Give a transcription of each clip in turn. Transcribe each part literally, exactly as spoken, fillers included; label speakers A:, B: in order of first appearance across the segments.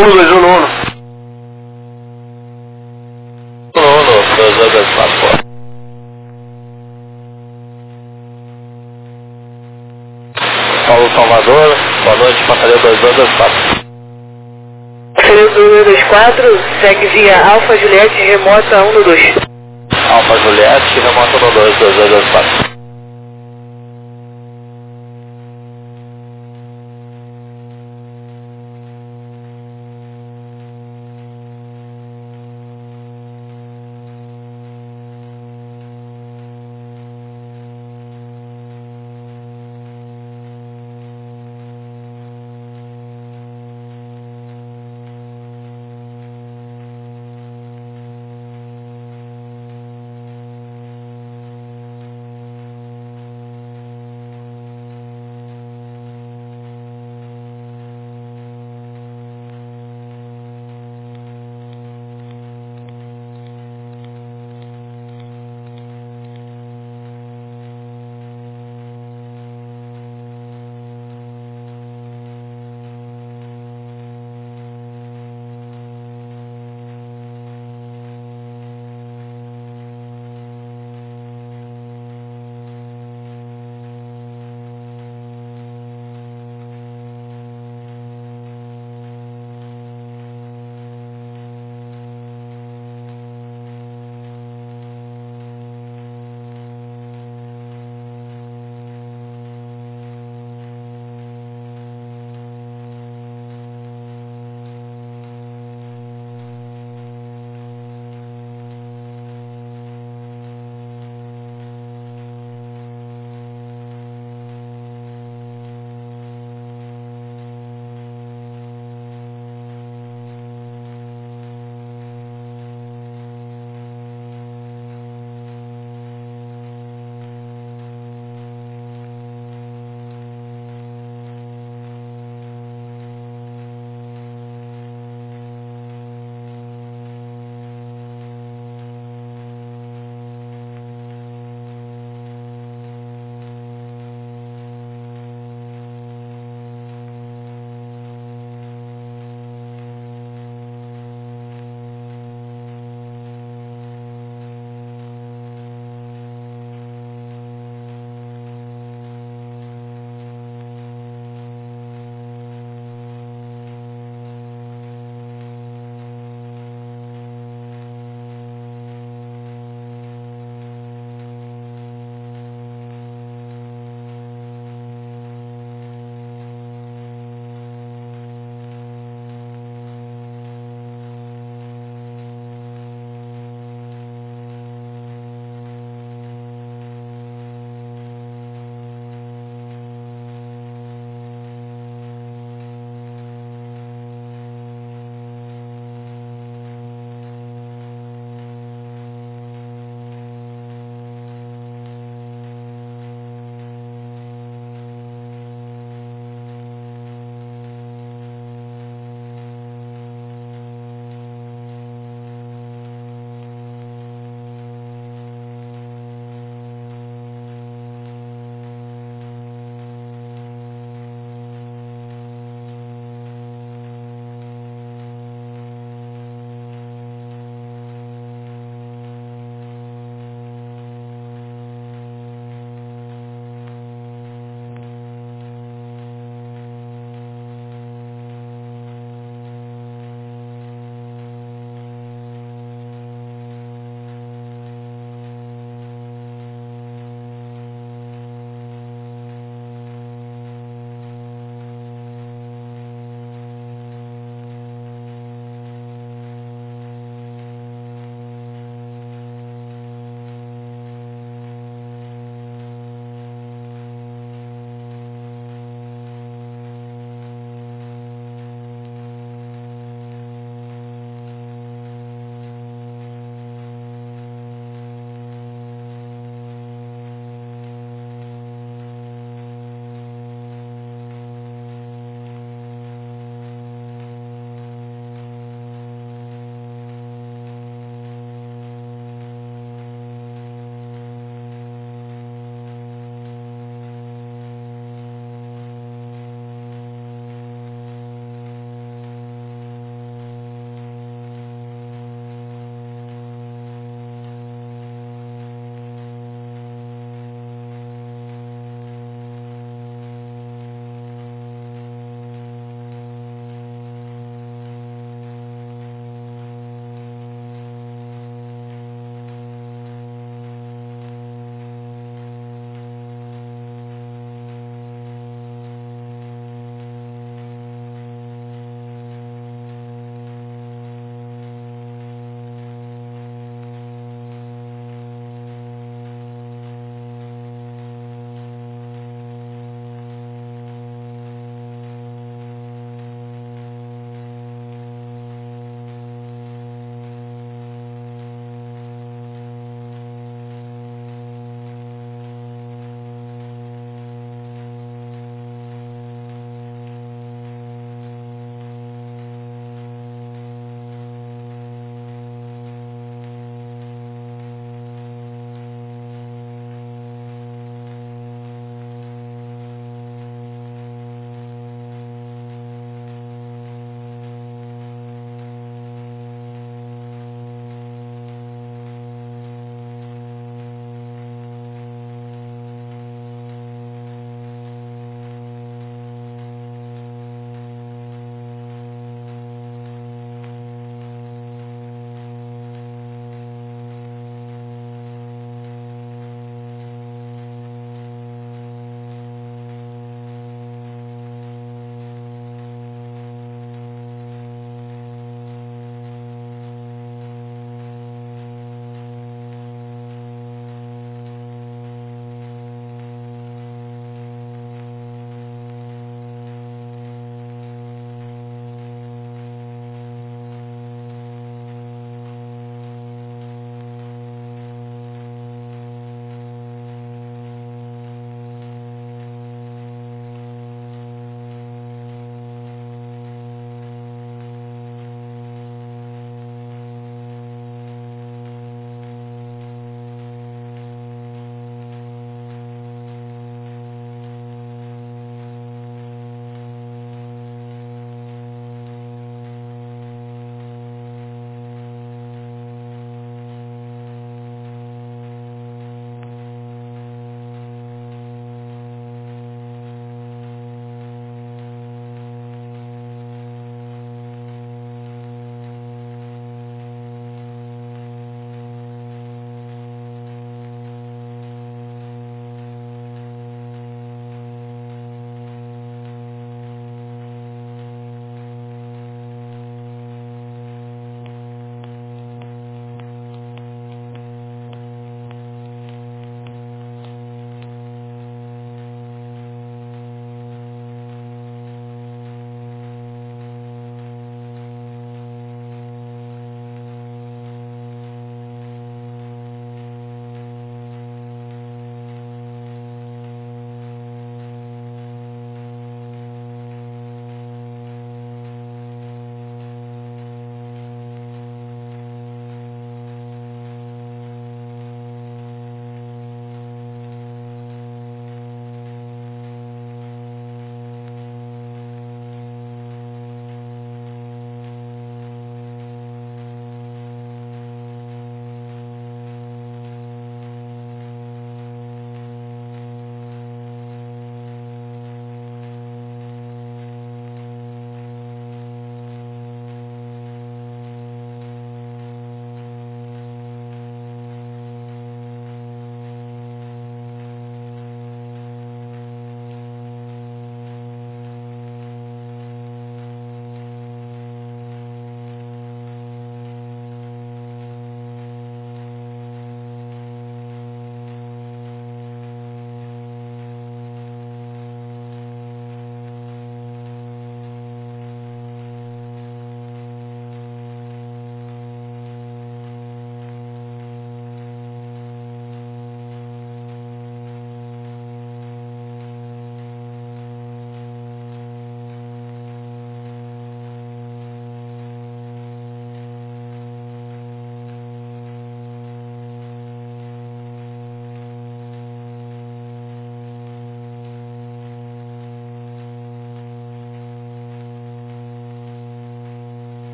A: um, dois, um, um. um, um, dois, dois, dois, quatro. Paulo Salvador, boa noite, passaria dois, dois, dois, quatro.
B: Passaria dois, dois, dois, quatro, segue via Alfa Juliette, remota um, dois.
A: Alfa Juliette, remota um, dois, dois, dois, dois, quatro.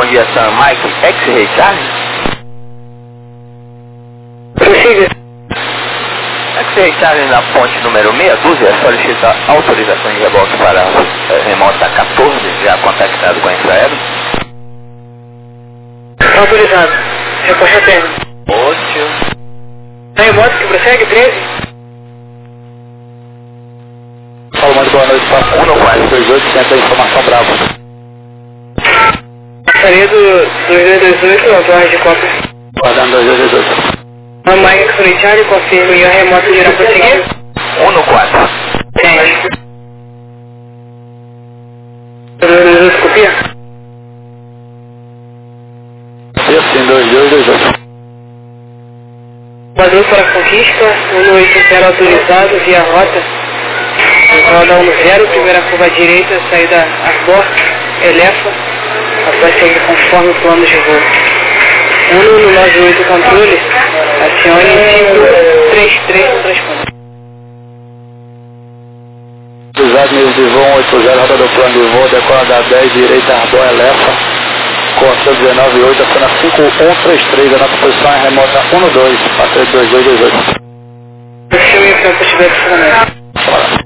A: aviação Mike X-Ray Charlie.
B: Prossiga.
A: X-Ray Charlie na ponte número meia dúzia, solicita autorização de reboque para a remota quatorze, já contactado com a Infraero.
B: Autorizado. Reposta a terra.
A: Ótimo.
B: A remota que prossegue, treze?
A: Fala mais boa noite, passo um no quatro dois oito, senta a informação bravo.
B: Saredo dois dois dois oito, autuário de cópia.
A: Guardando dois dois oito.
B: A Mike X-Ray Charlie, confirma e a remota irá prosseguir?
A: um no quatro.
B: dez. dois dois oito, copia?
A: Sim, dois dois dois oito.
B: Padrão para a conquista, um oito zero autorizado, via rota. Roda um zero, primeira curva à direita, saída Arbor, Elefa, após seguir conforme o plano de voo. um no nove oito controle, acione cinco três três no transponder.
A: Cruzado nível de voo oito zero, roda do plano de voo, decola da dez, direita Arbor, Elefa. Consta dezenove oito, acena cinco um três três, a nossa posição é remota um no dois, passeio dois dois dois oito.
B: Filme para possibilidade de funcionamento.
A: Bora.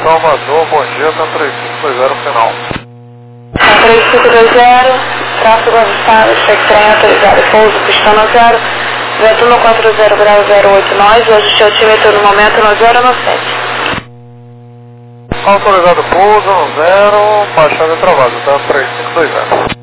C: Salvador, bom dia, tá três cinco dois zero final.
B: três cinco dois zero, tráfego avançado, cheque trem autorizado, pouso, pistão zero, vento no quatro zero grau zero oito nós, ajuste altímetro no momento no zero no sete.
C: Autorizado pouso, no zero, baixando travado, tá três cinco dois zero.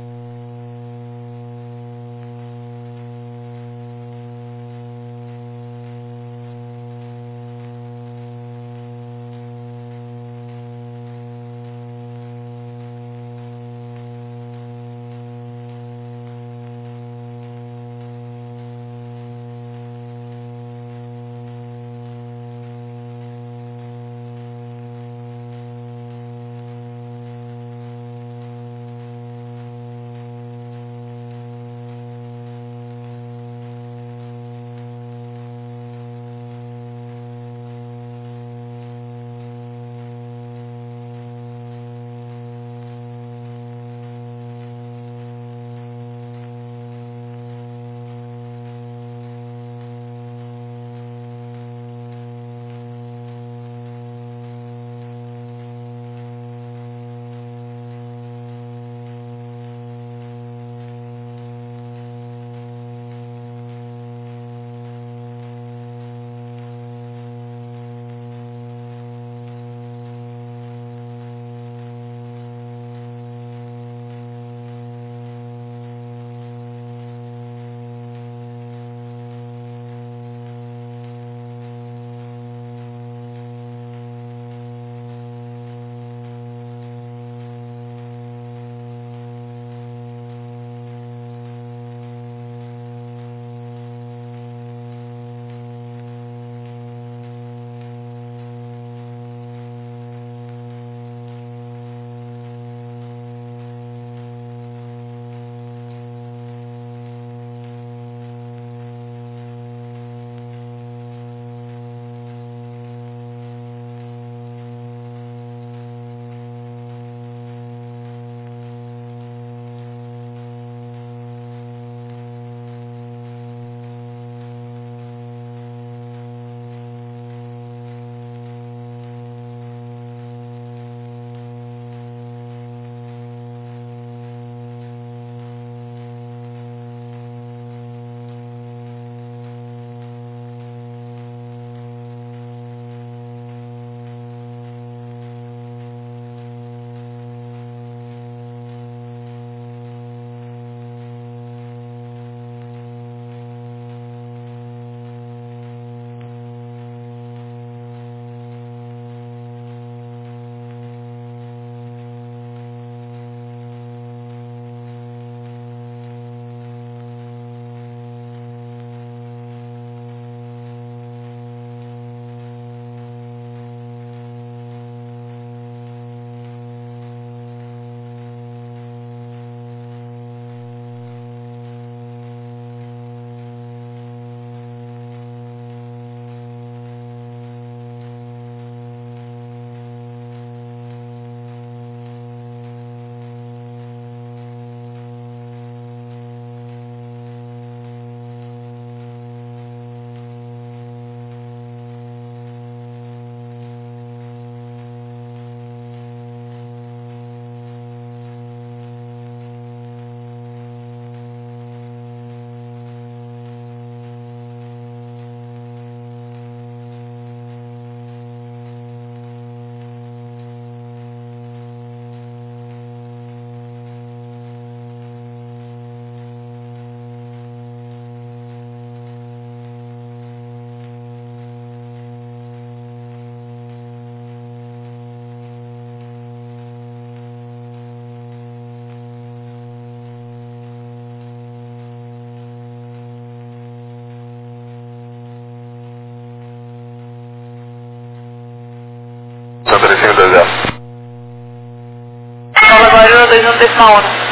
C: três cinco dois zero.
B: Nova Guarulhos dois um decimal um.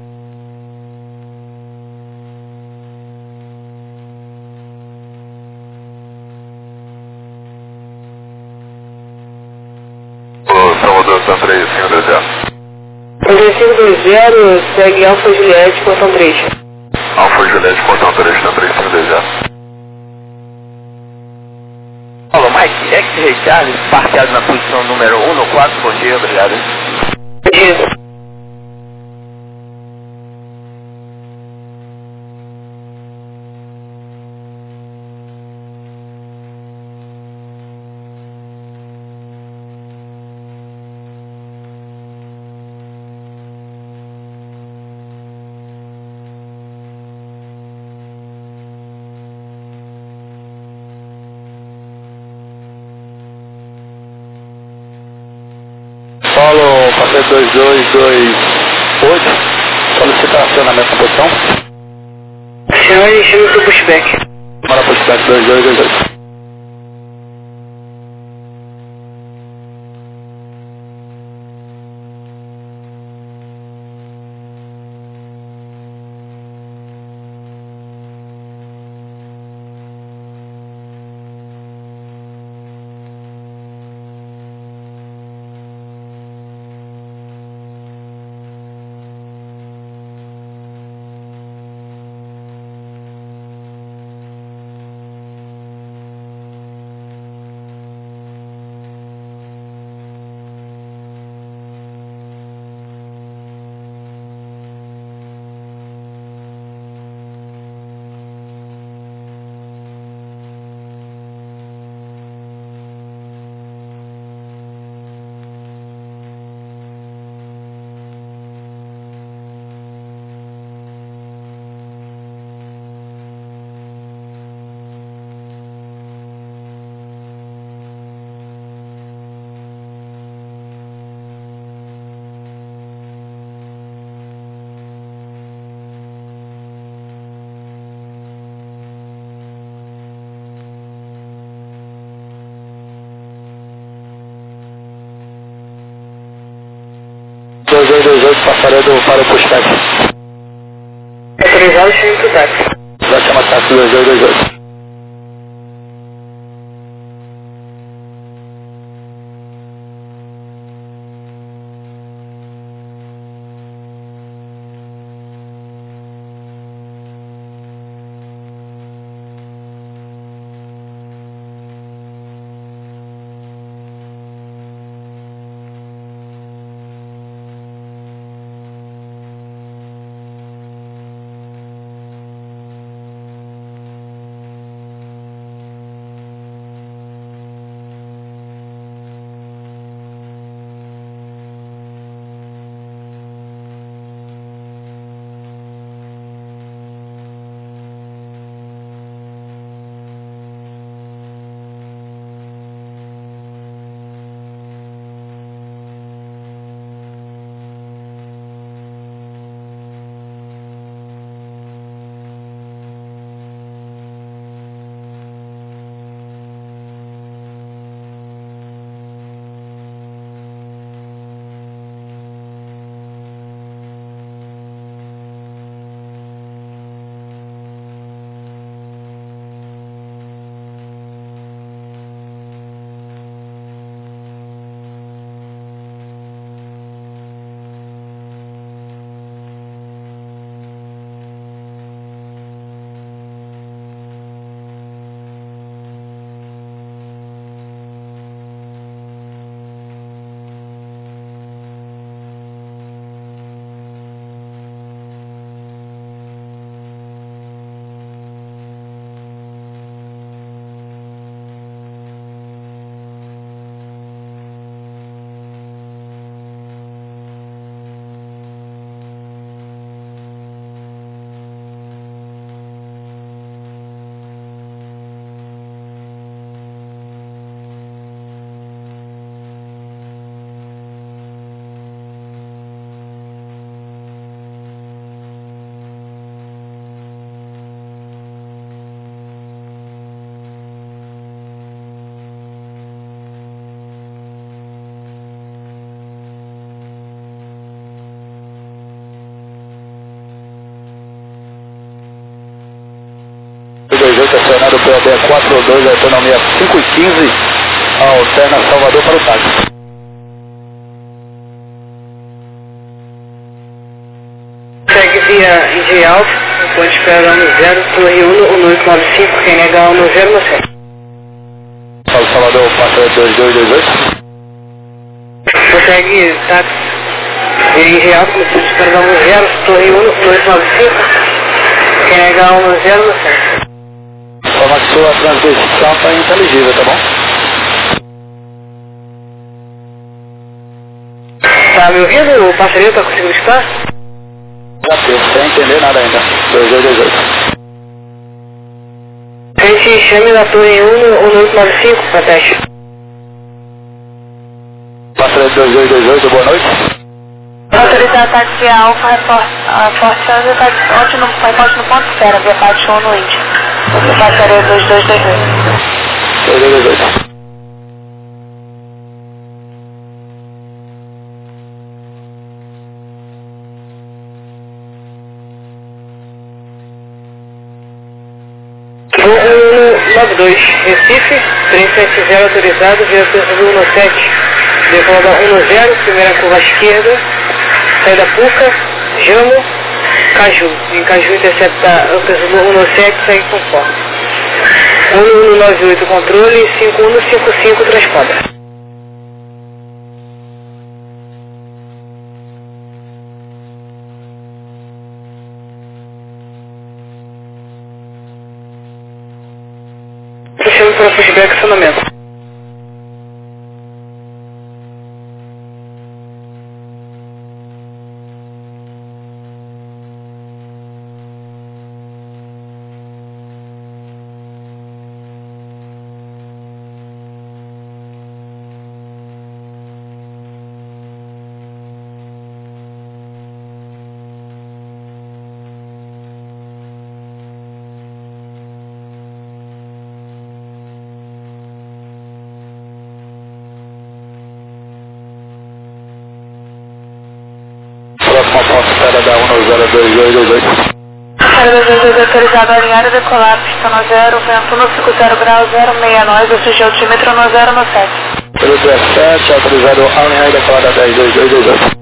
C: Salvador, São três cinco dois zero.
B: três cinco dois zero, segue Alfa Juliette, portão três.
C: Alfa Juliette, portão três, São três cinco dois zero.
A: Alô, Mike, é que
D: Richard, parqueado na posição número um no quatro, bom dia, obrigado.
B: Bom dia.
A: Solo, passeio dois dois dois oito, solicitar acionamento na posição.
B: Acione e chame para o pushback.
A: Para pushback dois dois dois oito. dois dois dois oito, passarelo para o pushback.
B: Autorizado, chame para o táxi.
A: Já chama táxi dois dois dois oito. dois oito, acionado P O B quatro dois, autonomia cinco e quinze, alterna Salvador para o táxi.
B: Segue via Indy Alfa, ponte esperando zero, torre um, um oito nove cinco, quem negar um no zero, no zero.
A: Salvador, passa dois dois dois oito.
B: Consegue táxi em real, como se descarregar um zero, torre um, dois nove cinco, carregar um zero no centro.
A: Informa que sua transmissão está inteligível, tá bom?
B: Tá me ouvindo? O passarinho tá conseguindo escutar?
A: Já fez, sem entender nada ainda. dois dois dois oito.
B: A gente chame da torre um no oito nove cinco para teste.
A: Passa dois dois dois oito, boa noite.
E: Autorizar táxi Alfa, Forte está ótimo, reporte no ponto zero, via parte um no Índio. Passaria dois dois dois oito.
A: dois dois dois oito.
B: um nove dois, Recife, trem sete zero autorizado, via um sete, decolar um zero, primeira curva à esquerda, saída Puca, Jamo, Caju. Em Caju intercepta um sete, segue conforme. um um nove oito controle, cinco um cinco cinco transponder. Puxando para pushback acionamento.
A: Próxima ponto espera da um zero dois dois dois oito.
E: Para dois dois dois autorizado a alinhar e decolar, pista no zero, vento no cinco zero grau, zero seis nós, S G altímetro no zero no sete.
A: Pelo dezessete, autorizado a alinhar e decolar da dez dois dois dois oito.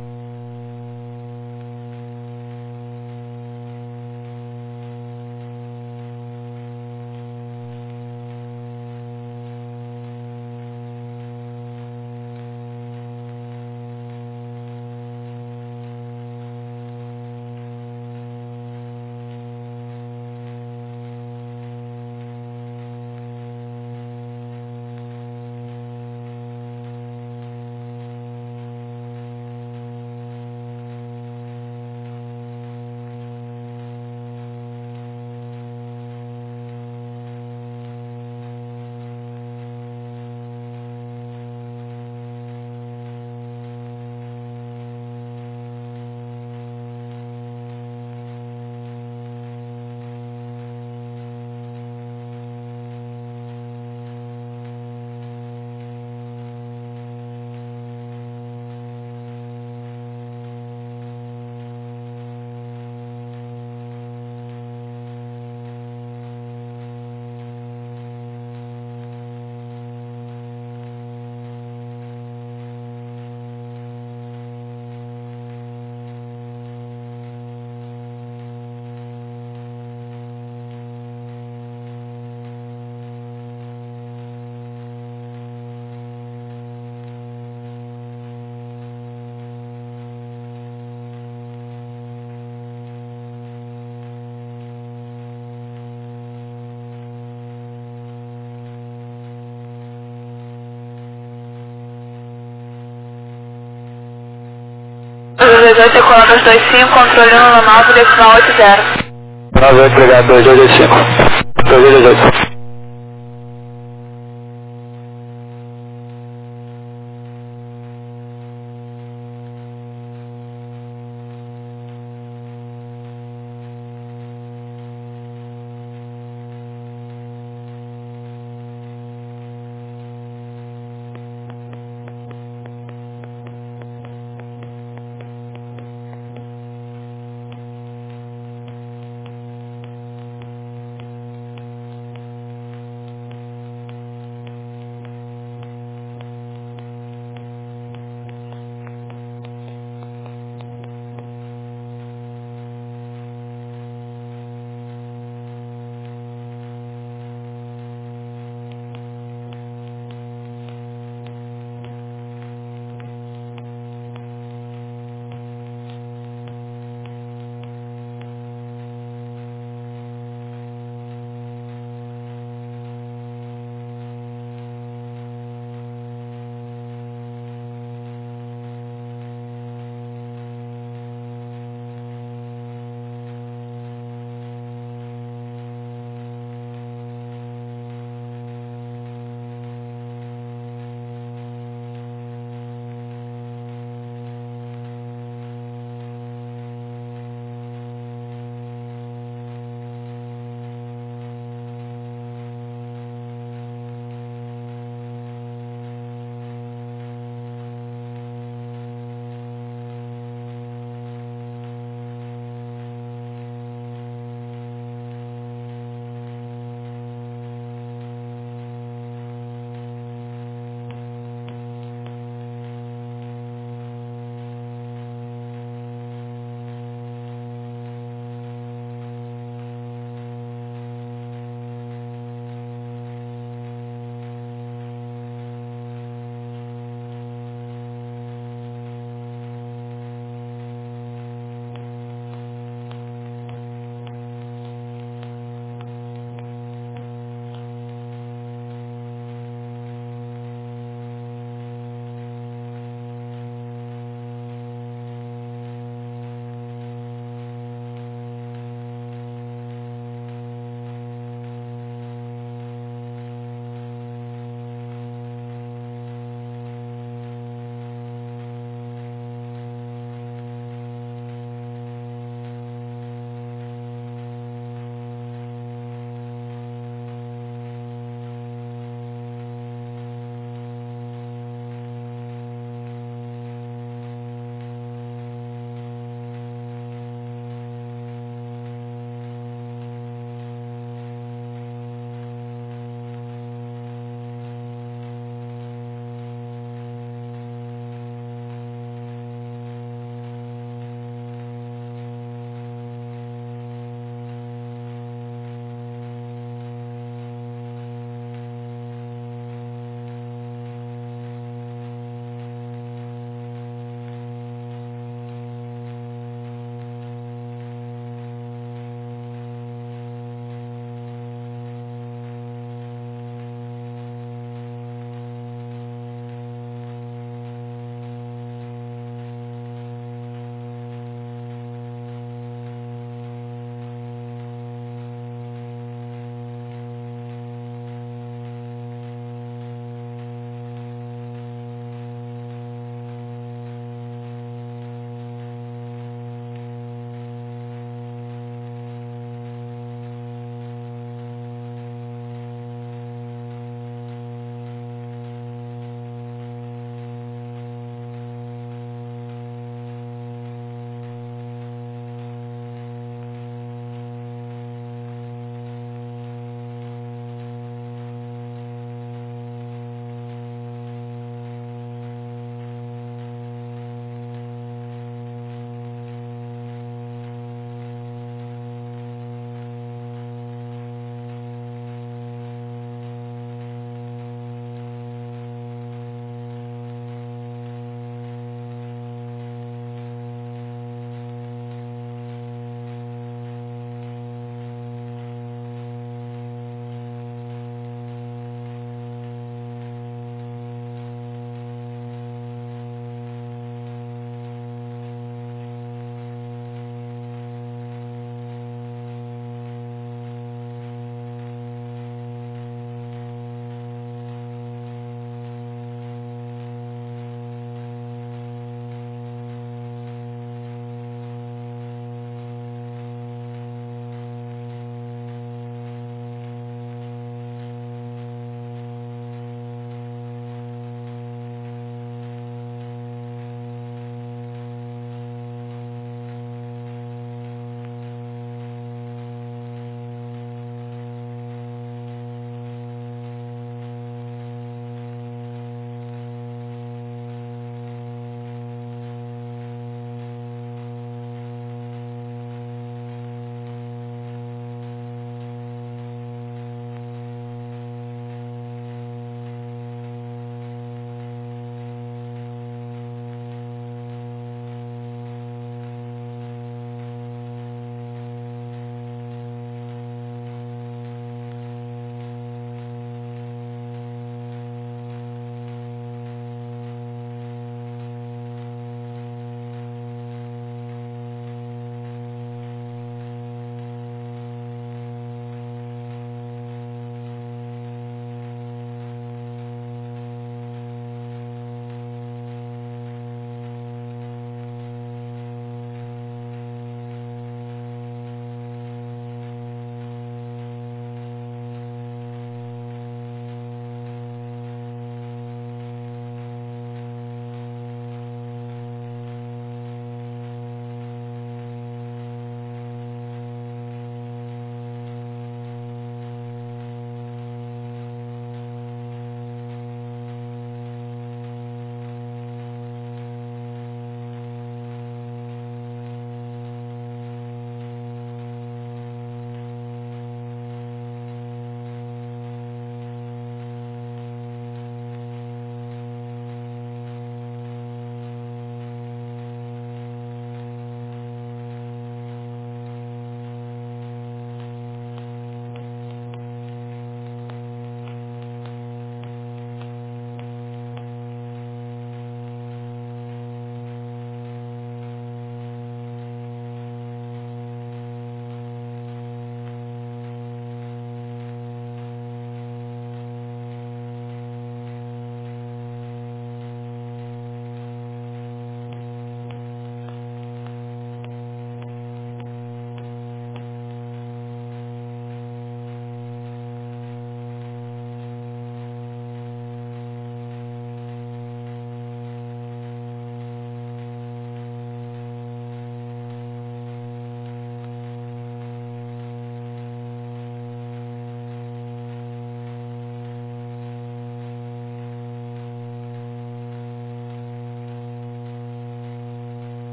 E: dois dois oito, decolar dois dois cinco, controle um no nove, decimal oito zero.
A: nove oito, obrigado, dois dois dois cinco. dois dois dois oito.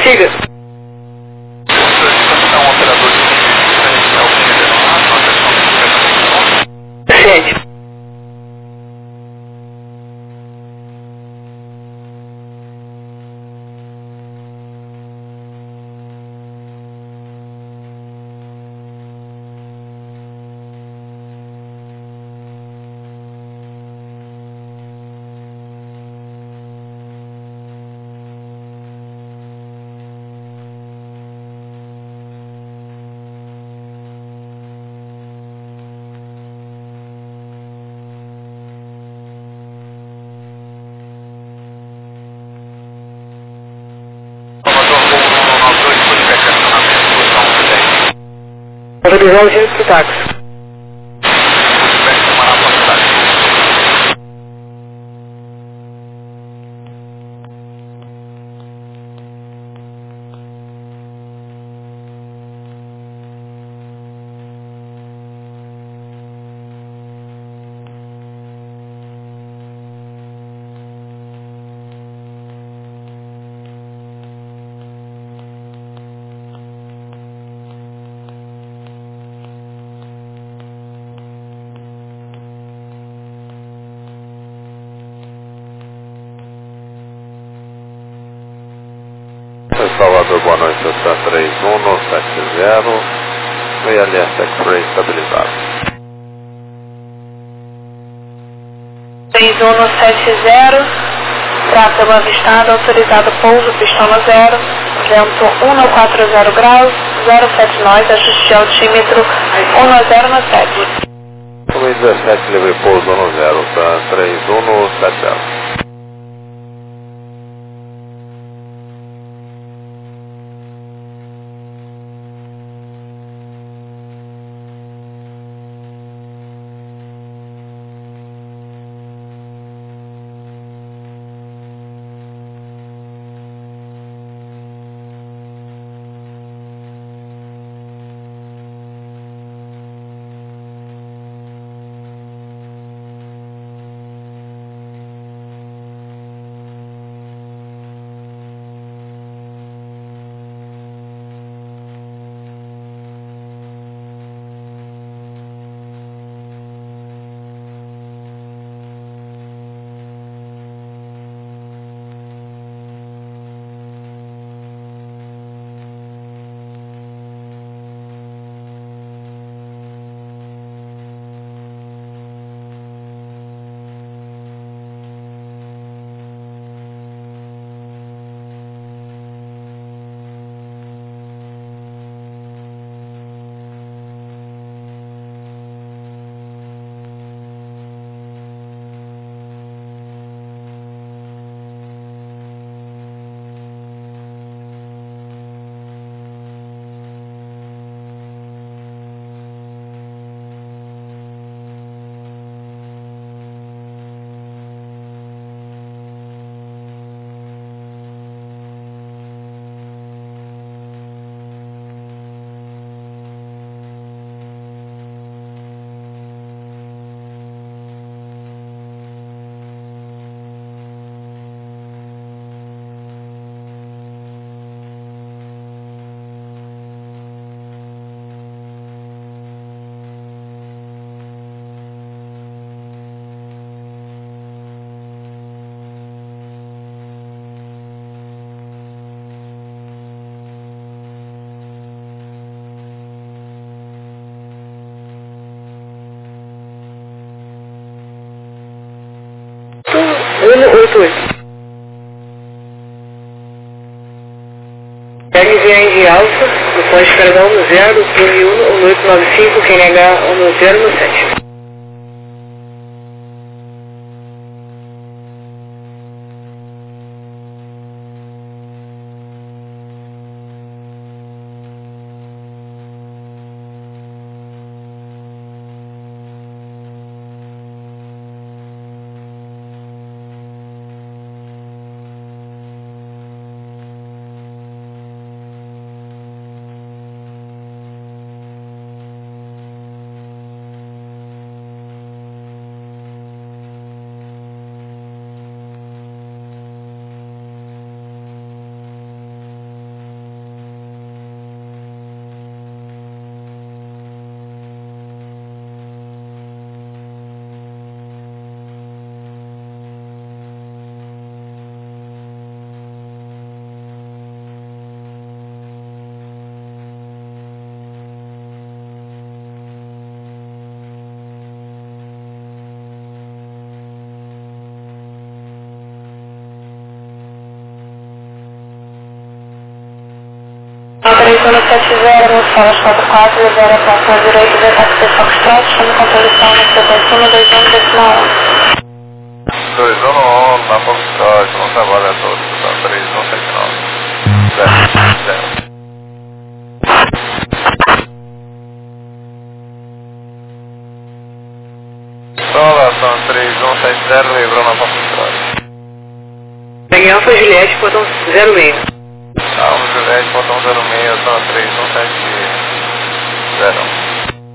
B: Siga.
C: Então, o operador de é o primeiro.
B: Sede. Autorizar o gênero do táxi.
C: Salvador, boa noite, eu sou três um um sete zero, V L S X-Ray estabilizado.
E: três um sete zero, tráfego avistado, autorizado pouso, pistão no zero, vento cento e quarenta graus, zero sete nós, ajuste de altímetro cento no sete.
C: um dezessete, livre pouso no zero, tá? três um sete zero.
B: um oito oito. L V A em alfa, no pode carregar um zero, torre um, um oito nove cinco, quem negar um zero no sete.
E: seis um sete zero, no Solas quatro quatro, libera a próxima direita, V T X Foxtrot, chama com posição no sequência um dois um decimal um.
C: dois um um, na Foxtrot, não trabalha todo, tá três um sete nove. zero, zero. Solação três um sete zero, livrou na Foxtrot.
B: Pegue Alfa Juliette, botão zero seis.
C: Alfa Juliette, botão zero seis, só três um sete zero.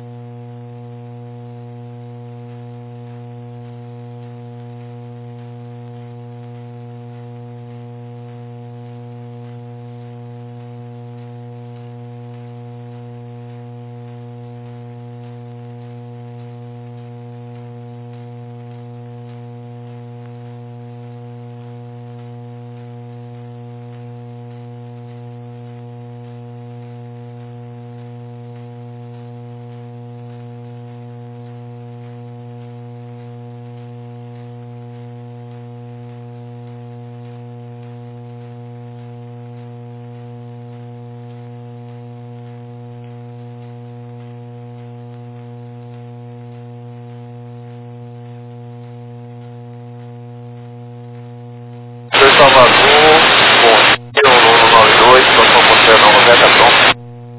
C: Salvador, bom dia, um nove dois, situação considerando noventa, pronto.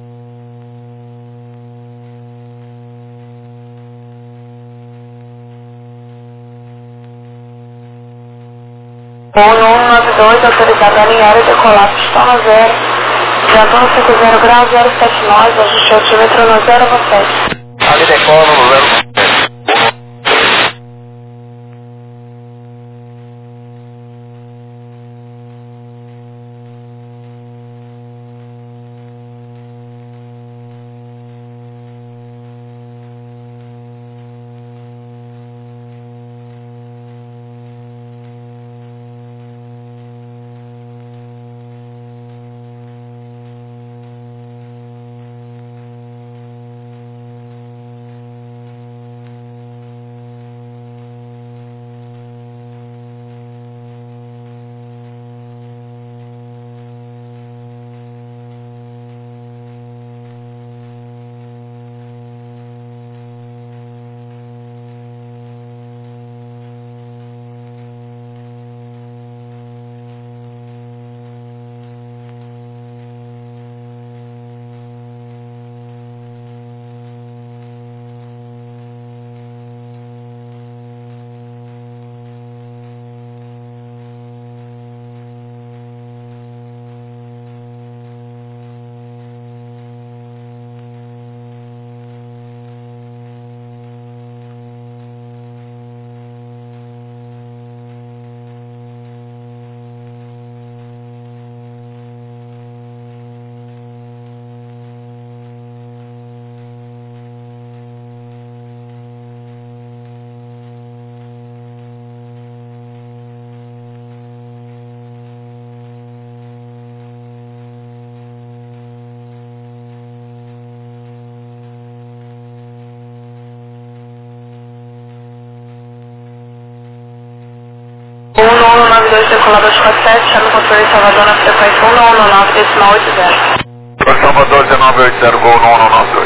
E: um um nove dois, autorizado a alinhar e decolar pistão zero, vento um cinco zero grau, zero sete nove, ajuste altímetro no zero sete.
C: Ali decola no zero sete.
E: um um nove dois, decolar dois quatro sete, chama controle Salvador na frequência um um nove decimal oito zero.
C: Salvador, dezenove oitenta, gol um um nove dois.